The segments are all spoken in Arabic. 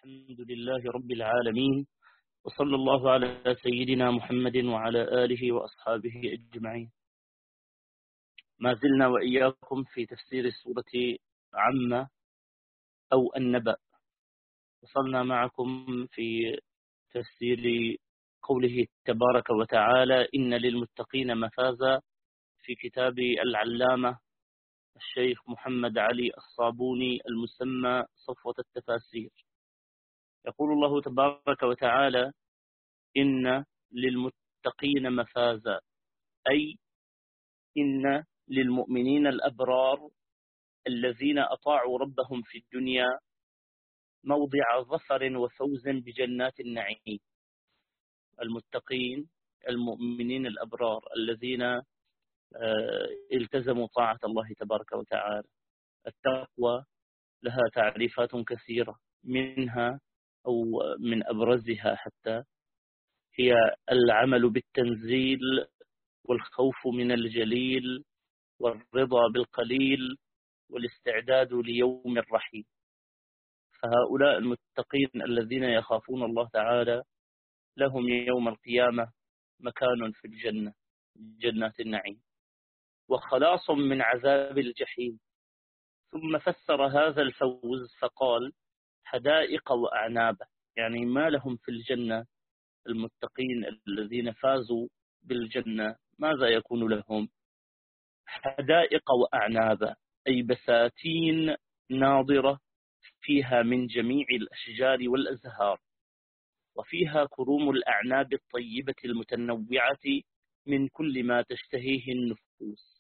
الحمد لله رب العالمين، وصلى الله على سيدنا محمد وعلى آله وأصحابه أجمعين. ما زلنا وإياكم في تفسير سورة عم أو النبأ. وصلنا معكم في تفسير قوله تبارك وتعالى: إن للمتقين مفازا، في كتاب العلامة الشيخ محمد علي الصابوني المسمى صفوة التفاسير. يقول الله تبارك وتعالى: إن للمتقين مفازا، أي إن للمؤمنين الأبرار الذين أطاعوا ربهم في الدنيا موضع ظفر وفوز بجنات النعيم. المتقين المؤمنين الأبرار الذين التزموا طاعة الله تبارك وتعالى. التقوى لها تعريفات كثيرة، منها أو من أبرزها حتى هي العمل بالتنزيل، والخوف من الجليل، والرضا بالقليل، والاستعداد ليوم الرحيل. فهؤلاء المتقين الذين يخافون الله تعالى لهم يوم القيامة مكان في الجنة، جنات النعيم، وخلاص من عذاب الجحيم. ثم فسر هذا الفوز فقال: حدائق وأعنابا، يعني ما لهم في الجنة المتقين الذين فازوا بالجنة ماذا يكون لهم؟ حدائق وأعنابا، أي بساتين ناضرة فيها من جميع الأشجار والأزهار، وفيها كروم الأعناب الطيبة المتنوعة من كل ما تشتهيه النفوس،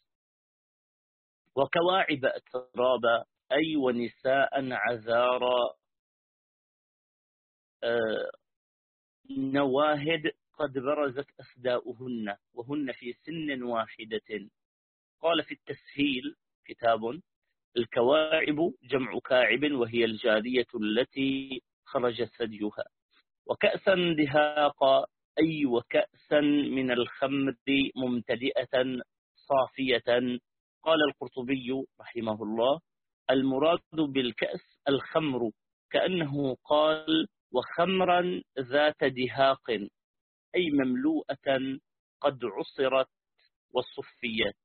وكواعب أترابا، أي ونساء عذارا نواهد قد برزت أسداؤهن وهن في سن واحدة. قال في التسهيل كتاب: الكواعب جمع كاعب، وهي الجارية التي خرج ثديها. وكأسا دهاقا، أي وكأسا من الخمر ممتلئة صافية. قال القرطبي رحمه الله: المراد بالكأس الخمر، كأنه قال: وخمرا ذات دهاق، أي مملوءة قد عصرت وصفيت.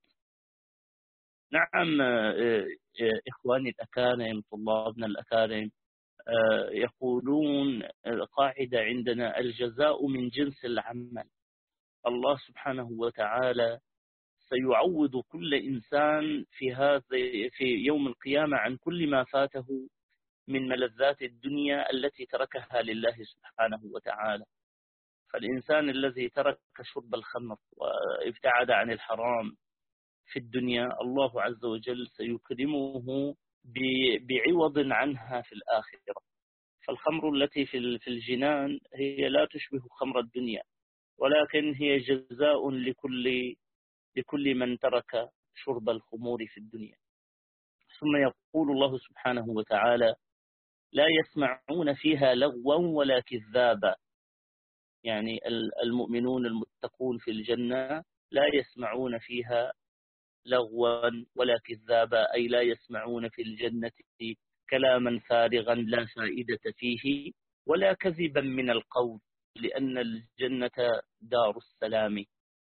نعم إخواني الأكارم، طلابنا الأكارم، يقولون قاعدة عندنا: الجزاء من جنس العمل. الله سبحانه وتعالى سيعوض كل إنسان في يوم القيامة عن كل ما فاته من ملذات الدنيا التي تركها لله سبحانه وتعالى. فالإنسان الذي ترك شرب الخمر وابتعد عن الحرام في الدنيا، الله عز وجل سيكرمه بعوض عنها في الآخرة. فالخمر التي في الجنان هي لا تشبه خمر الدنيا، ولكن هي جزاء لكل من ترك شرب الخمور في الدنيا. ثم يقول الله سبحانه وتعالى: لا يسمعون فيها لغوا ولا كذابا، يعني المؤمنون المتقون في الجنة لا يسمعون فيها لغوا ولا كذابا، أي لا يسمعون في الجنة كلاما فارغا لا فائدة فيه ولا كذبا من القول، لأن الجنة دار السلام.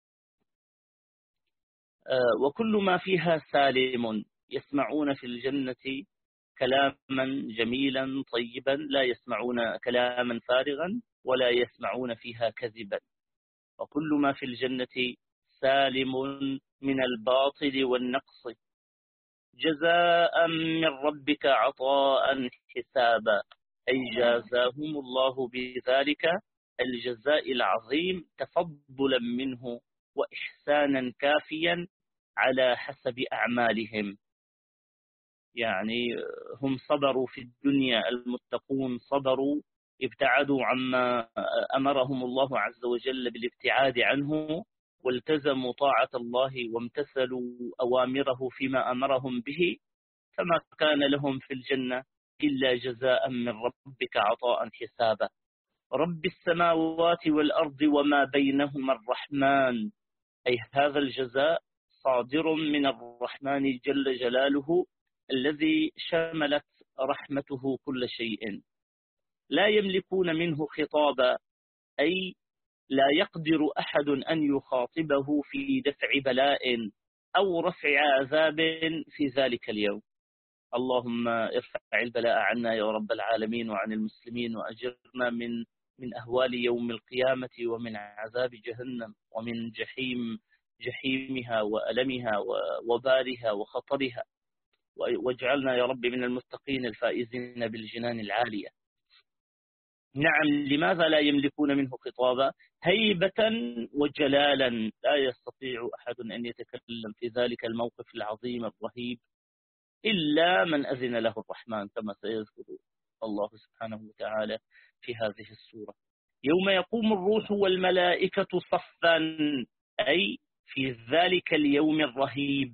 وكل ما فيها سالم، يسمعون في الجنة كلاما جميلا طيبا، لا يسمعون كلاما فارغا ولا يسمعون فيها كذبا. وكل ما في الجنة سالم من الباطل والنقص، جزاء من ربك عطاء حسابا، أي جازاهم الله بذلك الجزاء العظيم تفضلا منه وإحسانا كافيا على حسب أعمالهم. يعني هم صبروا في الدنيا، المتقون صبروا، ابتعدوا عما أمرهم الله عز وجل بالابتعاد عنه، والتزموا طاعة الله وامتثلوا أوامره فيما أمرهم به، فما كان لهم في الجنة إلا جزاء من ربك عطاء حسابا. رب السماوات والأرض وما بينهما الرحمن، أي هذا الجزاء صادر من الرحمن جل جلاله الذي شملت رحمته كل شيء. لا يملكون منه خطابا، أي لا يقدر أحد أن يخاطبه في دفع بلاء أو رفع عذاب في ذلك اليوم. اللهم ارفع البلاء عنا يا رب العالمين وعن المسلمين، وأجرنا من أهوال يوم القيامة ومن عذاب جهنم ومن جحيمها وألمها ووبالها وخطرها، واجعلنا يا رب من المتقين الفائزين بالجنان العالية. نعم، لماذا لا يملكون منه خطابا؟ هيبة وجلالا، لا يستطيع أحد أن يتكلم في ذلك الموقف العظيم الرهيب إلا من أذن له الرحمن، كما سيذكر الله سبحانه وتعالى في هذه السورة. يوم يقوم الروح والملائكة صفا، أي في ذلك اليوم الرهيب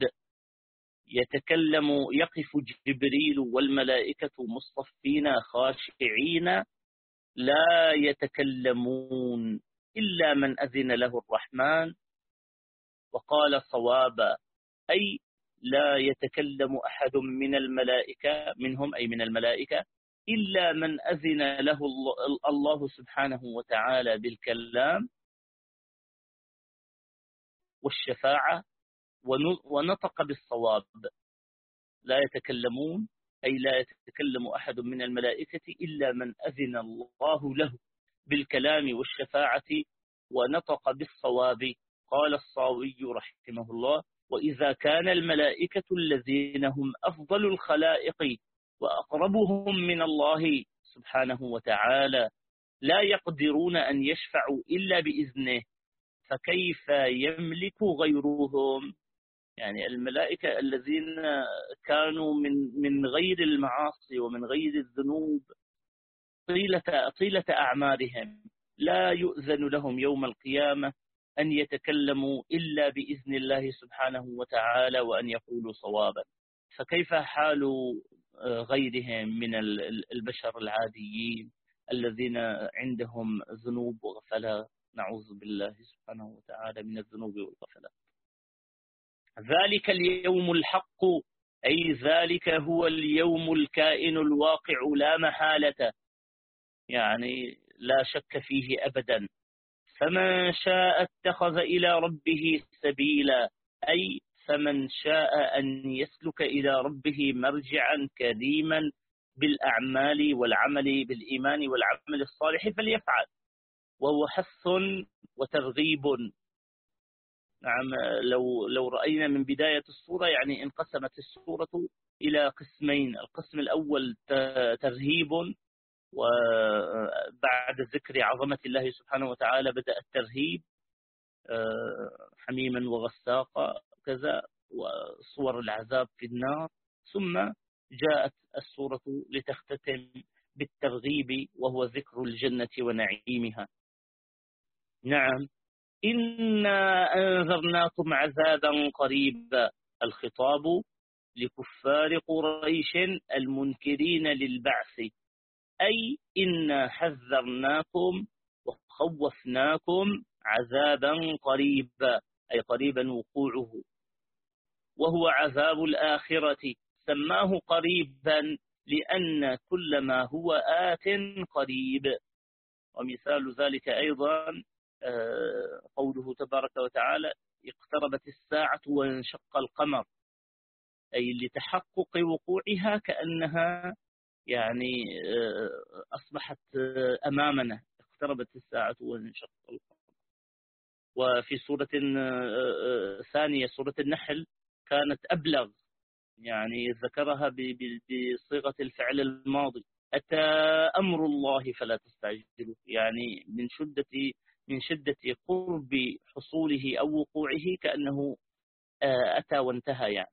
يقف جبريل والملائكة مصطفين خاشعين لا يتكلمون إلا من أذن له الرحمن وقال صوابا، أي لا يتكلم أحد من الملائكة منهم، أي من الملائكة، إلا من أذن له الله سبحانه وتعالى بالكلام والشفاعة ونطق بالصواب. لا يتكلمون، أي لا يتكلم أحد من الملائكة إلا من أذن الله له بالكلام والشفاعة ونطق بالصواب. قال الصاوي رحمه الله: وإذا كان الملائكة الذين هم أفضل الخلائق وأقربهم من الله سبحانه وتعالى لا يقدرون أن يشفعوا إلا بإذنه، فكيف يملك غيرهم؟ يعني الملائكة الذين كانوا من غير المعاصي ومن غير الذنوب طيلة أعمارهم لا يؤذن لهم يوم القيامة أن يتكلموا إلا بإذن الله سبحانه وتعالى وأن يقولوا صوابا، فكيف حال غيرهم من البشر العاديين الذين عندهم ذنوب وغفلات؟ نعوذ بالله سبحانه وتعالى من الذنوب والغفلات. ذلك اليوم الحق، أي ذلك هو اليوم الكائن الواقع لا محالة، يعني لا شك فيه أبدا. فمن شاء اتخذ إلى ربه سبيلا، أي فمن شاء أن يسلك إلى ربه مرجعا كريما بالأعمال والعمل بالإيمان والعمل الصالح فليفعل، وهو حث وترغيب. نعم، لو رأينا من بداية السورة يعني انقسمت السورة إلى قسمين. القسم الأول ترهيب، وبعد ذكر عظمة الله سبحانه وتعالى بدأ الترهيب حميما وغساقا كذا وصور العذاب في النار، ثم جاءت السورة لتختتم بالترغيب وهو ذكر الجنة ونعيمها. نعم، إنا أنذرناكم عذابا قريبا، الخطاب لكفار قريش المنكرين للبعث، أي إنا حذرناكم وخوفناكم عذابا قريبا، أي قريبا وقوعه، وهو عذاب الآخرة. سماه قريبا لأن كل ما هو آت قريب. ومثال ذلك أيضا قوله تبارك وتعالى: اقتربت الساعة وانشق القمر، أي لتحقق وقوعها كأنها يعني أصبحت أمامنا، اقتربت الساعة وانشق القمر. وفي سورة ثانية سورة النحل كانت أبلغ، يعني ذكرها بصيغة الفعل الماضي: أتى أمر الله فلا تستعجلوا، يعني من شدة قرب حصوله أو وقوعه كأنه أتى وانتهى يعني.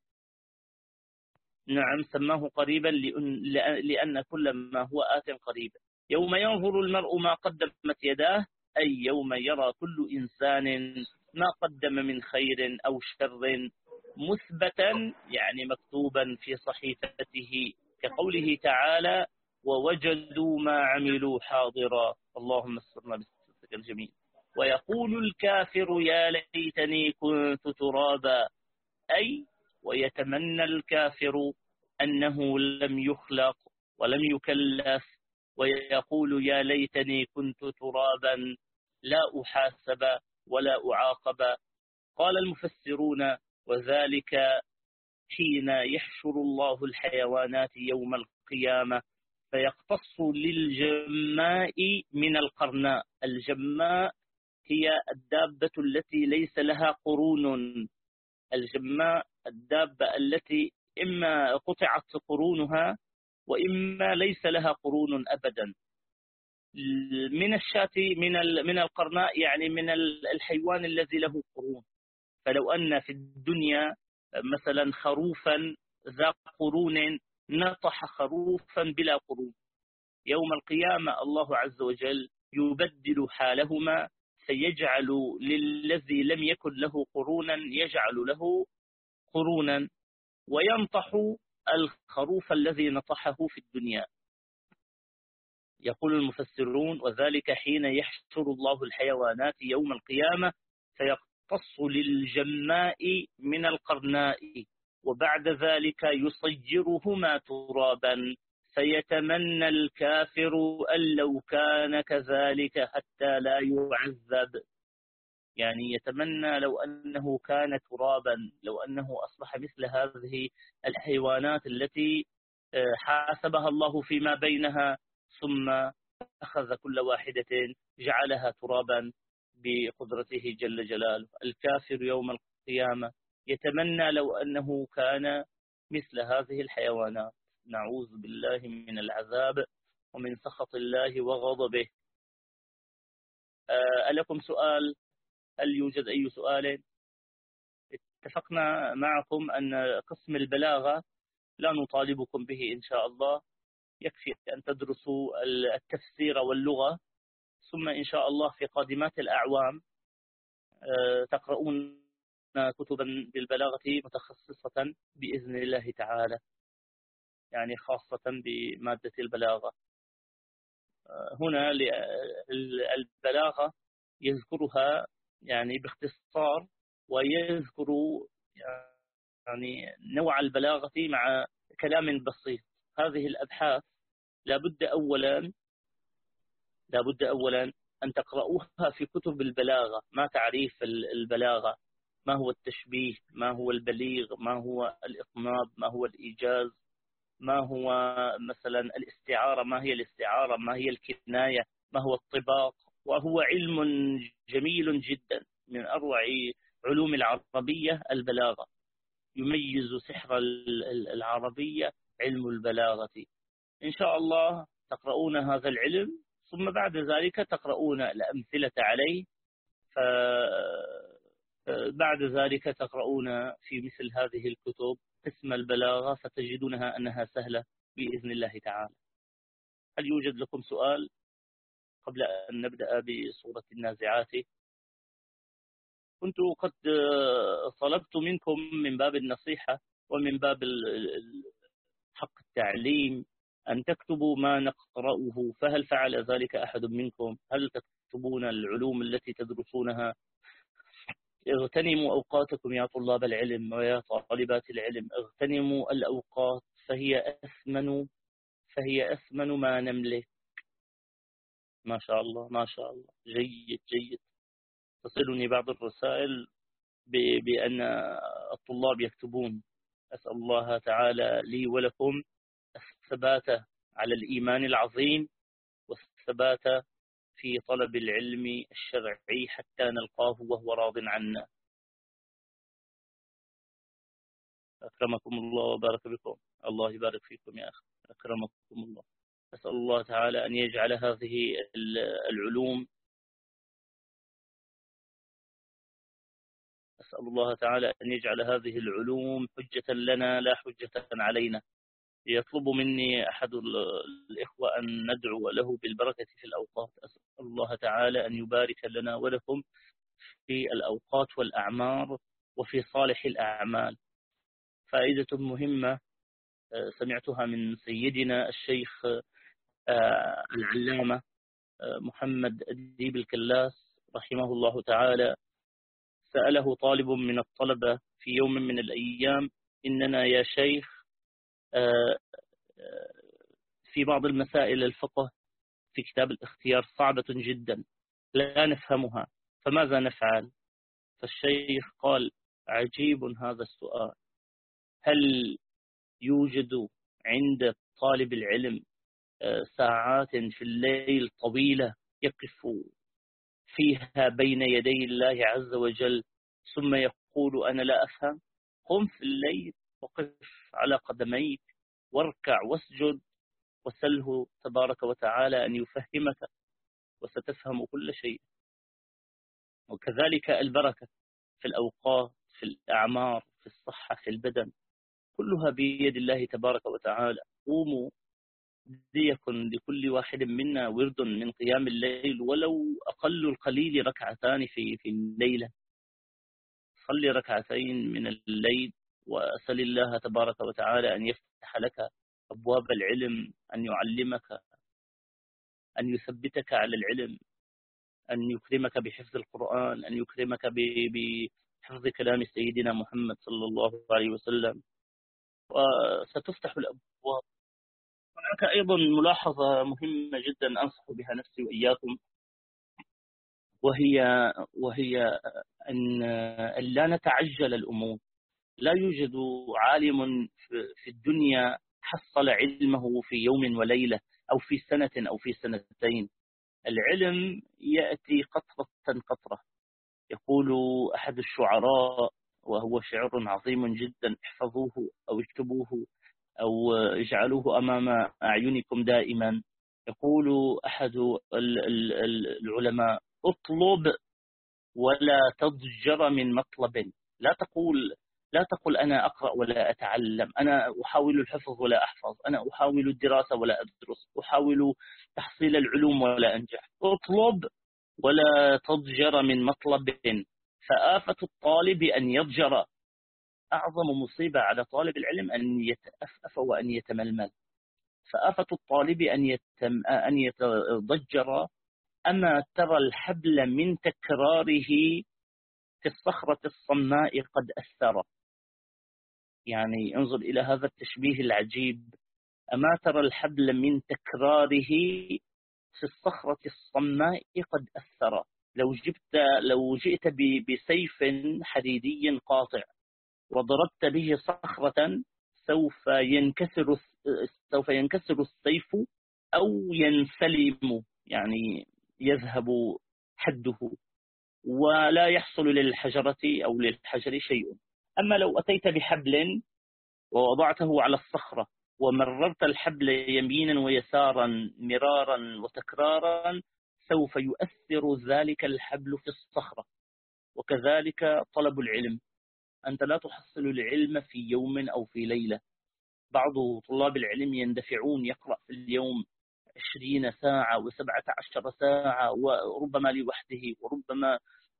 نعم، سماه قريبا لأن كل ما هو آت قريبا. يوم ينظر المرء ما قدمت يداه، أي يوم يرى كل إنسان ما قدم من خير أو شر مثبتا، يعني مكتوبا في صحيفته، كقوله تعالى: ووجدوا ما عملوا حاضرا. اللهم استرنا بسترك الجميل. ويقول الكافر يا ليتني كنت ترابا، أي ويتمنى الكافر أنه لم يخلق ولم يكلف ويقول يا ليتني كنت ترابا لا أحاسب ولا أعاقب. قال المفسرون: وذلك حين يحشر الله الحيوانات يوم القيامة فيقتص للجماء من القرناء. الجماء هي الدابة التي ليس لها قرون. الجماء الدابة التي إما قطعت قرونها وإما ليس لها قرون أبدا. من الشاة من القرناء يعني من الحيوان الذي له قرون. فلو أن في الدنيا مثلا خروفا ذا قرون نطح خروفا بلا قرون، يوم القيامة الله عز وجل يبدل حالهما فيجعل للذي لم يكن له قرونا يجعل له قرونا وينطح الخروف الذي نطحه في الدنيا. يقول المفسرون: وذلك حين يحشر الله الحيوانات يوم القيامة فيقتص للجماء من القرناء، وبعد ذلك يصيرهما ترابا فيتمنى الكافر أن لو كان كذلك حتى لا يعذب. يعني يتمنى لو أنه كان ترابا، لو أنه أصبح مثل هذه الحيوانات التي حاسبها الله فيما بينها ثم أخذ كل واحدة جعلها ترابا بقدرته جل جلاله. الكافر يوم القيامة يتمنى لو أنه كان مثل هذه الحيوانات. نعوذ بالله من العذاب ومن سخط الله وغضبه. ألكم سؤال؟ هل يوجد أي سؤال؟ اتفقنا معكم أن قسم البلاغة لا نطالبكم به إن شاء الله، يكفي أن تدرسوا التفسير واللغة، ثم إن شاء الله في قادمات الأعوام تقرؤون كتبا بالبلاغة متخصصة بإذن الله تعالى، يعني خاصة بمادة البلاغة. هنا البلاغة يذكرها يعني باختصار، ويذكر يعني نوع البلاغة مع كلام بسيط. هذه الأبحاث لابد أولا أن تقرؤوها في كتب البلاغة. ما تعريف البلاغة، ما هو التشبيه، ما هو البليغ، ما هو الإطناب، ما هو الإيجاز، ما هو مثلا الاستعارة، ما هي الاستعارة، ما هي الكناية، ما هو الطباق. وهو علم جميل جدا، من أروع علوم العربية البلاغة. يميز سحر العربية علم البلاغة. إن شاء الله تقرؤون هذا العلم، ثم بعد ذلك تقرؤون الأمثلة عليه، بعد ذلك تقرؤون في مثل هذه الكتب قسم البلاغة فتجدونها أنها سهلة بإذن الله تعالى. هل يوجد لكم سؤال قبل أن نبدأ بسورة النازعات؟ كنت قد طلبت منكم من باب النصيحة ومن باب حق التعليم أن تكتبوا ما نقرأه، فهل فعل ذلك أحد منكم؟ هل تكتبون العلوم التي تدرسونها؟ اغتنموا أوقاتكم يا طلاب العلم ويا طالبات العلم، اغتنموا الأوقات فهي أثمن ما نملك. ما شاء الله ما شاء الله، جيد جيد. تصلني بعض الرسائل بأن الطلاب يكتبون. أسأل الله تعالى لي ولكم الثبات على الإيمان العظيم والثبات في طلب العلم الشرعي حتى نلقاه وهو راض عنا. أكرمكم الله وبارك بكم. الله يبارك فيكم يا أخي، أكرمكم الله. أسأل الله تعالى أن يجعل هذه العلوم أسأل الله تعالى أن يجعل هذه العلوم حجة لنا لا حجة علينا. يطلب مني أحد الإخوة أن ندعو له بالبركة في الأوقات. أسأل الله تعالى أن يبارك لنا ولكم في الأوقات والأعمار وفي صالح الأعمال. فائدة مهمة سمعتها من سيدنا الشيخ العلامة محمد أديب الكلاس رحمه الله تعالى. سأله طالب من الطلبة في يوم من الأيام: إننا يا شيخ في بعض المسائل الفقه في كتاب الاختيار صعبة جدا لا نفهمها، فماذا نفعل؟ فالشيخ قال: عجيب هذا السؤال، هل يوجد عند طالب العلم ساعات في الليل طويلة يقف فيها بين يدي الله عز وجل ثم يقول: أنا لا أفهم؟ قم في الليل وقف على قدميك واركع واسجد وسله تبارك وتعالى أن يفهمك وستفهم كل شيء. وكذلك البركة في الأوقات، في الأعمار، في الصحة، في البدن، كلها بيد الله تبارك وتعالى. قوموا ليكن لكل واحد منا ورد من قيام الليل، ولو أقل القليل ركعتان في الليلة. صلي ركعتين من الليل وأسأل الله تبارك وتعالى أن يفتح لك أبواب العلم، أن يعلمك، أن يثبتك على العلم، أن يكرمك بحفظ القرآن، أن يكرمك بحفظ كلام سيدنا محمد صلى الله عليه وسلم، وستفتح الأبواب. هناك أيضا ملاحظة مهمة جدا أنصح بها نفسي وإياكم، وهي أن لا نتعجل الأمور. لا يوجد عالم في الدنيا حصل علمه في يوم وليلة أو في سنة أو في سنتين. العلم يأتي قطرة قطرة. يقول أحد الشعراء وهو شعر عظيم جدا، احفظوه أو اكتبوه أو اجعلوه أمام أعينكم دائما. يقول أحد العلماء: اطلب ولا تضجر من مطلب. لا تقل أنا أقرأ ولا أتعلم، أنا أحاول الحفظ ولا أحفظ، أنا أحاول الدراسة ولا أدرس، أحاول تحصيل العلوم ولا أنجح. اطلب ولا تضجر من مطلب، فآفة الطالب أن يضجر. أعظم مصيبة على طالب العلم أن يتأفأف وأن يتململ. فآفة الطالب أن يتضجر. أما ترى الحبل من تكراره في الصخرة الصماء قد أثر. يعني انظر إلى هذا التشبيه العجيب: أما ترى الحبل من تكراره في الصخرة الصماء قد أثر. لو جئت بسيف حديدي قاطع وضربت به صخرة سوف ينكسر السيف أو ينسلم، يعني يذهب حده ولا يحصل للحجرة أو للحجر شيء. أما لو أتيت بحبل ووضعته على الصخرة ومررت الحبل يمينا ويسارا مرارا وتكرارا سوف يؤثر ذلك الحبل في الصخرة. وكذلك طلب العلم، أنت لا تحصل العلم في يوم أو في ليلة. بعض طلاب العلم يندفعون يقرأ في اليوم 20 ساعة و17 ساعة، وربما لوحده، وربما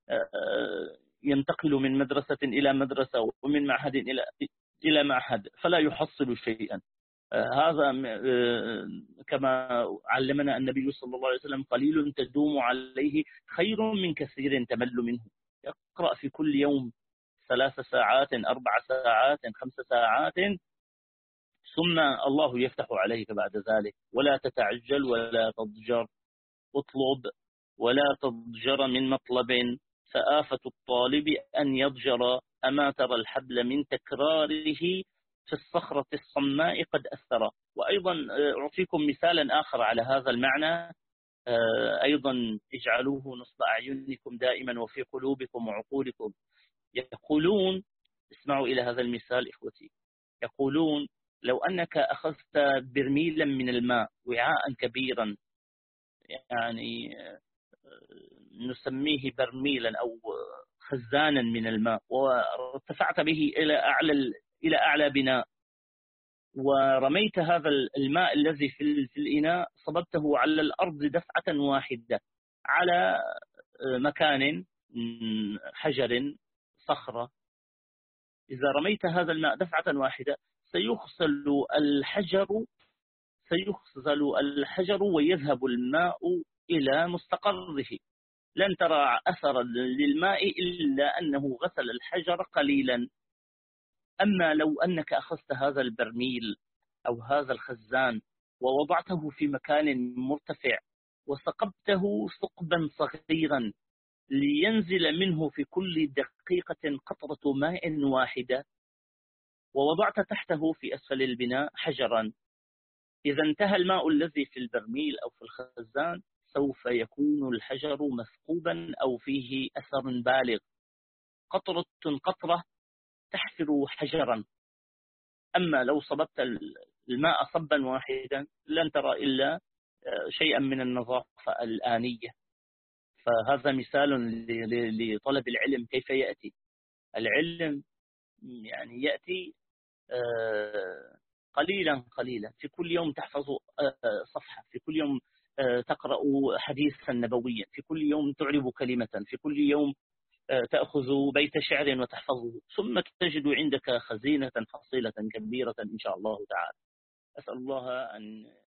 ينتقل من مدرسة إلى مدرسة ومن معهد إلى معهد فلا يحصل شيئا. هذا كما علمنا النبي صلى الله عليه وسلم: قليل تدوم عليه خير من كثير تمل منه. يقرأ في كل يوم 3 ساعات 4 ساعات 5 ساعات، ثم الله يفتح عليك بعد ذلك. ولا تتعجل ولا تضجر، اطلب ولا تضجر من مطلب، فآفة الطالب أن يضجر. أما ترى الحبل من تكراره في الصخرة الصماء قد أثر. وأيضا أعطيكم مثالا آخر على هذا المعنى، أيضا اجعلوه نصب أعينكم دائما وفي قلوبكم وعقولكم. يقولون، اسمعوا إلى هذا المثال إخوتي، يقولون: لو أنك أخذت برميلا من الماء، وعاء كبيرا، يعني نسميه برميلا أو خزانا من الماء، وارتفعت به إلى أعلى بناء، ورميت هذا الماء الذي في الإناء، صببته على الأرض دفعة واحدة على مكان حجر صخرة. إذا رميت هذا الماء دفعة واحدة سيخزل الحجر ويذهب الماء إلى مستقره. لن ترى أثرا للماء إلا أنه غسل الحجر قليلا. أما لو أنك أخذت هذا البرميل أو هذا الخزان ووضعته في مكان مرتفع وثقبته ثقبا صغيرا لينزل منه في كل دقيقة قطرة ماء واحدة، ووضعت تحته في أسفل البناء حجرا، إذا انتهى الماء الذي في البرميل أو في الخزان سوف يكون الحجر مثقوبا أو فيه أثر بالغ، قطرة قطرة تحفر حجرا. أما لو صببت الماء صبا واحدا لن ترى إلا شيئا من النظافة الآنية. فهذا مثال لطلب العلم كيف يأتي. العلم يعني يأتي قليلا قليلا، في كل يوم تحفظ صفحة، في كل يوم تقرأ حديثا نبويا، في كل يوم تعرب كلمة، في كل يوم تأخذ بيت شعر وتحفظه، ثم تجد عندك خزينة حصيلة كبيرة إن شاء الله تعالى. أسأل الله أن